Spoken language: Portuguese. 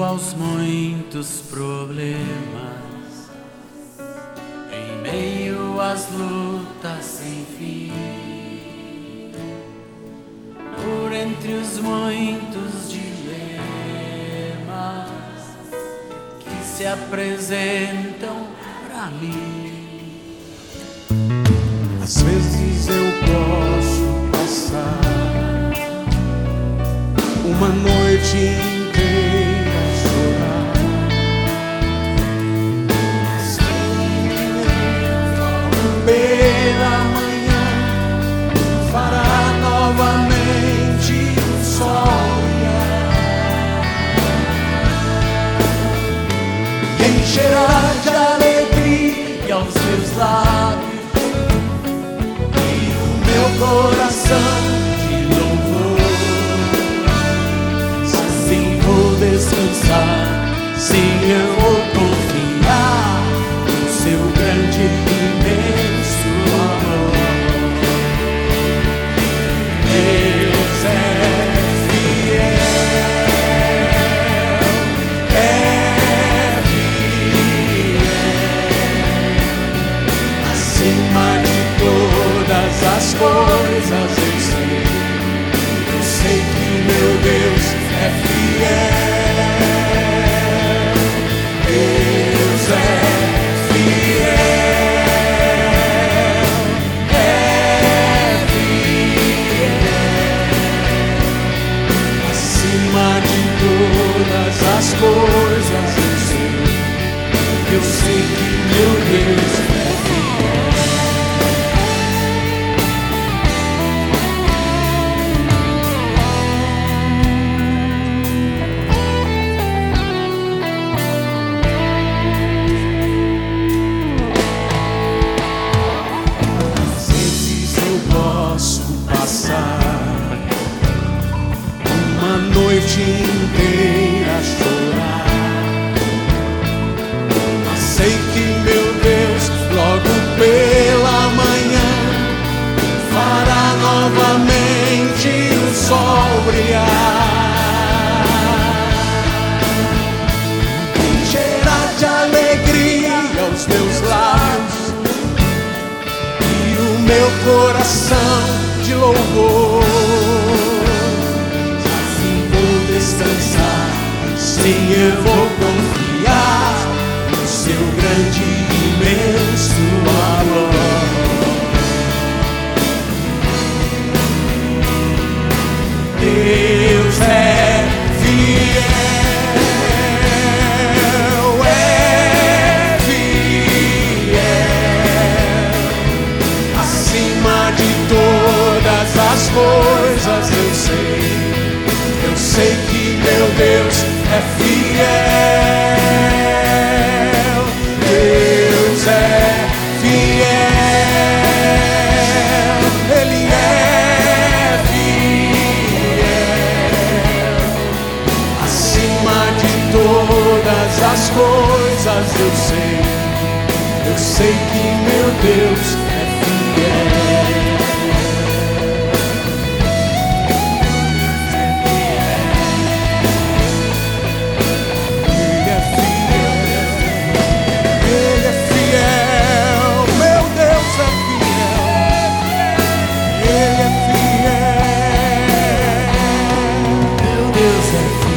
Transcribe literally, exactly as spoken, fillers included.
aos muitos problemas, em meio às lutas sem fim, por entre os muitos dilemas que se apresentam pra mim. Às vezes eu posso passar uma noite inteira a chorar, pela manhã fará novamente o sol e encherá de alegria os meus lábios e o meu coração de louvor. Assim vou descansar, sim, eu vou confiar no seu grande e imenso amor. Deus é fiel, é fiel, acima de todas as coisas eu sei, eu sei que meu Deus é fiel. Deus é fiel, é fiel, acima de todas as coisas eu sei, eu sei que meu Deus é fiel. Uma noite inteira a chorar, mas sei que meu Deus logo pela manhã fará novamente o sol brilhar, encherá de alegria os meus lábios e o meu coração de louvor. Descansar, sim, eu vou confiar no seu grande e imenso amor. Deus é fiel, é fiel, acima de todas as coisas eu sei, eu sei que meu Deus é fiel. Deus é fiel, Ele é fiel, acima de todas as coisas eu sei, eu sei que meu Deus é fiel. Deus é